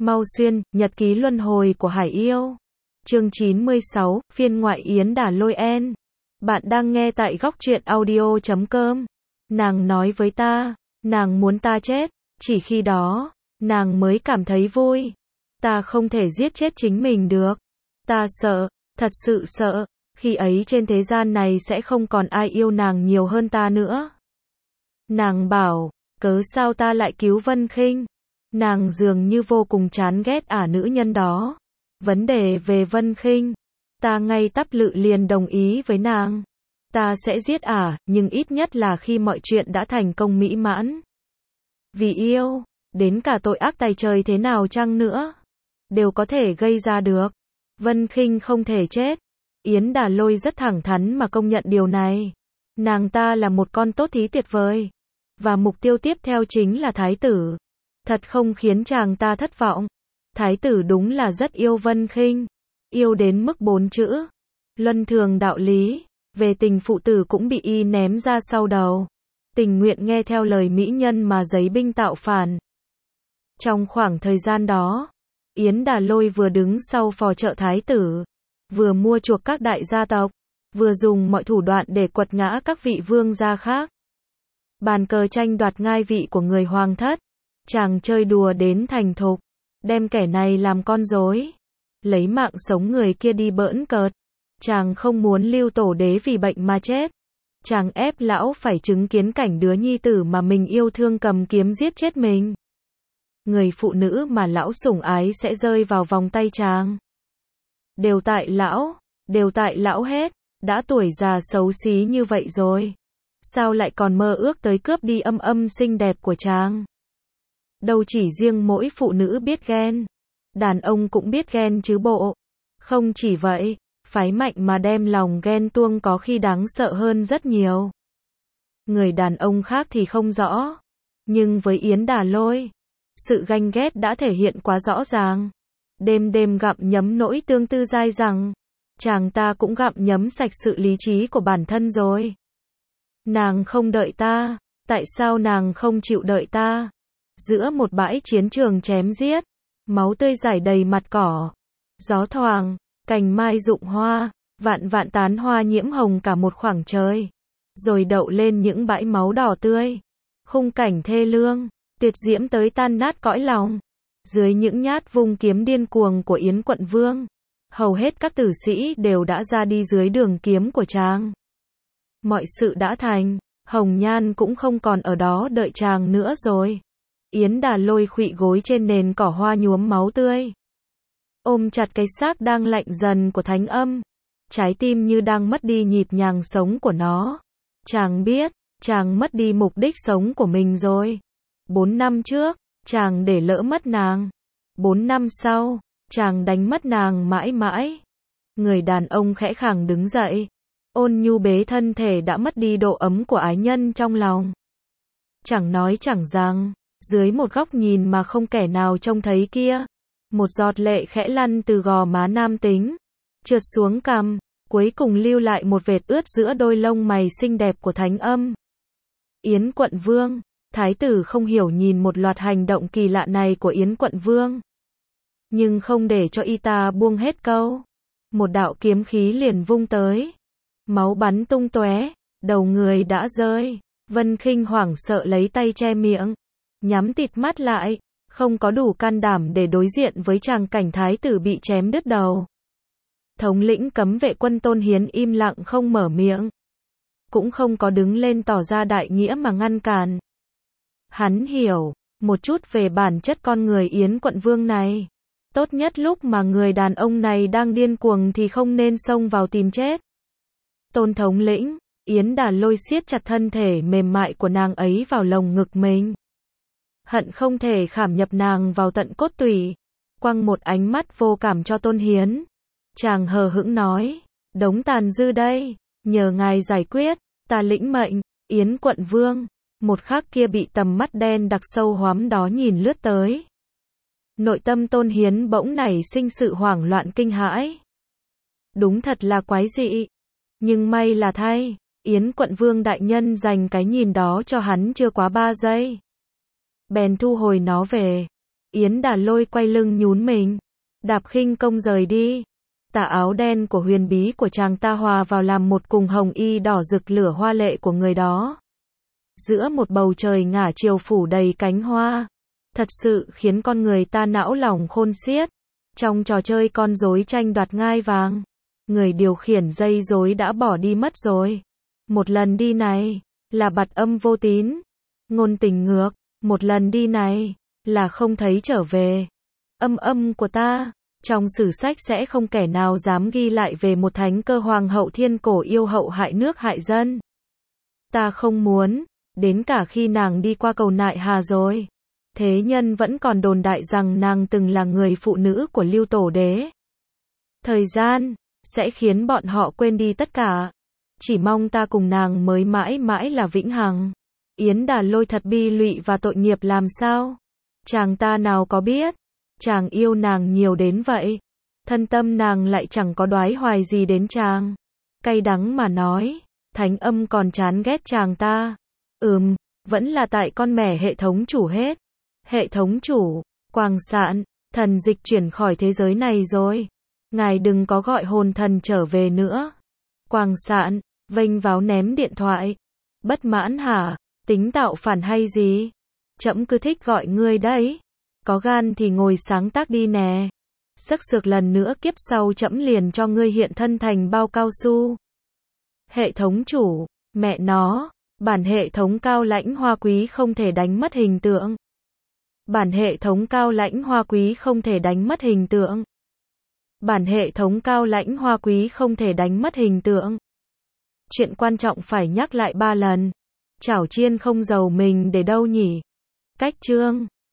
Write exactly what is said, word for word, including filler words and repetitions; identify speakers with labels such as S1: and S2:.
S1: Mau Xuyên, Nhật ký luân hồi của Hải Yêu. Chương chín mươi sáu, phiên ngoại Yến Đà Lôi En. Bạn đang nghe tại góc truyện audio chấm com. Nàng nói với ta, nàng muốn ta chết, chỉ khi đó, nàng mới cảm thấy vui. Ta không thể giết chết chính mình được. Ta sợ, thật sự sợ, khi ấy trên thế gian này sẽ không còn ai yêu nàng nhiều hơn ta nữa. Nàng bảo, cớ sao ta lại cứu Vân Khinh? Nàng dường như vô cùng chán ghét ả nữ nhân đó. Vấn đề về Vân Khinh, ta ngay tắp lự liền đồng ý với nàng. Ta sẽ giết ả, nhưng ít nhất là khi mọi chuyện đã thành công mỹ mãn. Vì yêu, đến cả tội ác tày trời thế nào chăng nữa, đều có thể gây ra được. Vân Khinh không thể chết. Yến Đà Lôi rất thẳng thắn mà công nhận điều này. Nàng ta là một con tốt thí tuyệt vời. Và mục tiêu tiếp theo chính là thái tử. Thật không khiến chàng ta thất vọng. Thái tử đúng là rất yêu Vân Khinh. Yêu đến mức bốn chữ. Luân thường đạo lý. Về tình phụ tử cũng bị y ném ra sau đầu. Tình nguyện nghe theo lời mỹ nhân mà giấy binh tạo phản. Trong khoảng thời gian đó, Yến Đà Lôi vừa đứng sau phò trợ thái tử, vừa mua chuộc các đại gia tộc, vừa dùng mọi thủ đoạn để quật ngã các vị vương gia khác. Bàn cờ tranh đoạt ngai vị của người hoàng thất, chàng chơi đùa đến thành thục, đem kẻ này làm con rối, lấy mạng sống người kia đi bỡn cợt. Chàng không muốn Lưu Tổ Đế vì bệnh mà chết. Chàng ép lão phải chứng kiến cảnh đứa nhi tử mà mình yêu thương cầm kiếm giết chết mình. Người phụ nữ mà lão sủng ái sẽ rơi vào vòng tay chàng. Đều tại lão, đều tại lão hết, đã tuổi già xấu xí như vậy rồi. Sao lại còn mơ ước tới cướp đi âm âm xinh đẹp của chàng? Đâu chỉ riêng mỗi phụ nữ biết ghen, đàn ông cũng biết ghen chứ bộ. Không chỉ vậy, phái mạnh mà đem lòng ghen tuông có khi đáng sợ hơn rất nhiều. Người đàn ông khác thì không rõ, nhưng với Yến Đà Lôi, sự ganh ghét đã thể hiện quá rõ ràng. Đêm đêm gặm nhấm nỗi tương tư dai dẳng, chàng ta cũng gặm nhấm sạch sự lý trí của bản thân rồi. Nàng không đợi ta, tại sao nàng không chịu đợi ta? Giữa một bãi chiến trường chém giết, máu tươi rải đầy mặt cỏ, gió thoảng, cành mai rụng hoa, vạn vạn tán hoa nhiễm hồng cả một khoảng trời, rồi đậu lên những bãi máu đỏ tươi. Khung cảnh thê lương, tuyệt diễm tới tan nát cõi lòng. Dưới những nhát vung kiếm điên cuồng của Yến Quận Vương, hầu hết các tử sĩ đều đã ra đi dưới đường kiếm của chàng. Mọi sự đã thành, Hồng Nhan cũng không còn ở đó đợi chàng nữa rồi. Yến Đà Lôi khuỵu gối trên nền cỏ hoa nhuốm máu tươi, ôm chặt cái xác đang lạnh dần của Thánh Âm, trái tim như đang mất đi nhịp nhàng sống của nó. Chàng biết, chàng mất đi mục đích sống của mình rồi. Bốn năm trước, chàng để lỡ mất nàng. Bốn năm sau, chàng đánh mất nàng mãi mãi. Người đàn ông khẽ khàng đứng dậy, ôn nhu bế thân thể đã mất đi độ ấm của ái nhân trong lòng. Chẳng nói chẳng rằng, dưới một góc nhìn mà không kẻ nào trông thấy kia, một giọt lệ khẽ lăn từ gò má nam tính, trượt xuống cằm, cuối cùng lưu lại một vệt ướt giữa đôi lông mày xinh đẹp của Thánh Âm. Yến Quận Vương, thái tử không hiểu nhìn một loạt hành động kỳ lạ này của Yến Quận Vương, nhưng không để cho y ta buông hết câu. Một đạo kiếm khí liền vung tới, máu bắn tung tóe, đầu người đã rơi. Vân Khinh hoảng sợ lấy tay che miệng, nhắm tịt mắt lại, không có đủ can đảm để đối diện với tràng cảnh thái tử bị chém đứt đầu. Thống lĩnh cấm vệ quân Tôn Hiến im lặng không mở miệng, cũng không có đứng lên tỏ ra đại nghĩa mà ngăn cản. Hắn hiểu một chút về bản chất con người Yến Quận Vương này. Tốt nhất lúc mà người đàn ông này đang điên cuồng thì không nên xông vào tìm chết. Tôn thống lĩnh, Yến Đà Lôi siết chặt thân thể mềm mại của nàng ấy vào lồng ngực mình. Hận không thể khảm nhập nàng vào tận cốt tủy. Quăng một ánh mắt vô cảm cho Tôn Hiến, chàng hờ hững nói, đống tàn dư đây, nhờ ngài giải quyết, ta lĩnh mệnh. Yến Quận Vương, một khắc kia bị tầm mắt đen đặc sâu hoắm đó nhìn lướt tới. Nội tâm Tôn Hiến bỗng nảy sinh sự hoảng loạn kinh hãi. Đúng thật là quái dị. Nhưng may là thay, Yến Quận Vương đại nhân dành cái nhìn đó cho hắn chưa quá ba giây. Bèn thu hồi nó về. Yến Đà Lôi quay lưng nhún mình, đạp khinh công rời đi. Tà áo đen của huyền bí của chàng ta hòa vào làm một cùng hồng y đỏ rực lửa hoa lệ của người đó. Giữa một bầu trời ngả chiều phủ đầy cánh hoa, thật sự khiến con người ta não lòng khôn xiết. Trong trò chơi con rối tranh đoạt ngai vàng, người điều khiển dây rối đã bỏ đi mất rồi. Một lần đi này, là bặt âm vô tín. Ngôn tình ngược, một lần đi này, là không thấy trở về. Âm âm của ta, trong sử sách sẽ không kẻ nào dám ghi lại về một thánh cơ hoàng hậu thiên cổ yêu hậu hại nước hại dân. Ta không muốn, đến cả khi nàng đi qua cầu Nại Hà rồi. Thế nhân vẫn còn đồn đại rằng nàng từng là người phụ nữ của Lưu Tổ Đế. Thời gian sẽ khiến bọn họ quên đi tất cả. Chỉ mong ta cùng nàng mới mãi mãi là vĩnh hằng. Yến Đà Lôi thật bi lụy và tội nghiệp làm sao? Chàng ta nào có biết, chàng yêu nàng nhiều đến vậy. Thân tâm nàng lại chẳng có đoái hoài gì đến chàng. Cay đắng mà nói, thánh âm còn chán ghét chàng ta. Ừm, vẫn là tại con mẻ hệ thống chủ hết. Hệ thống chủ, Quang Sạn, thần dịch chuyển khỏi thế giới này rồi. Ngài đừng có gọi hồn thần trở về nữa. Quang Sạn, vênh váo ném điện thoại. Bất mãn hả? Tính tạo phản hay gì? Trẫm cứ thích gọi ngươi đấy. Có gan thì ngồi sáng tác đi nè. Sắc sược lần nữa kiếp sau trẫm liền cho ngươi hiện thân thành bao cao su. Hệ thống chủ, mẹ nó, bản hệ thống cao lãnh hoa quý không thể đánh mất hình tượng. Bản hệ thống cao lãnh hoa quý không thể đánh mất hình tượng. Bản hệ thống cao lãnh hoa quý không thể đánh mất hình tượng. Chuyện quan trọng phải nhắc lại ba lần. Chảo chiên không dầu mình để đâu nhỉ? Cách chương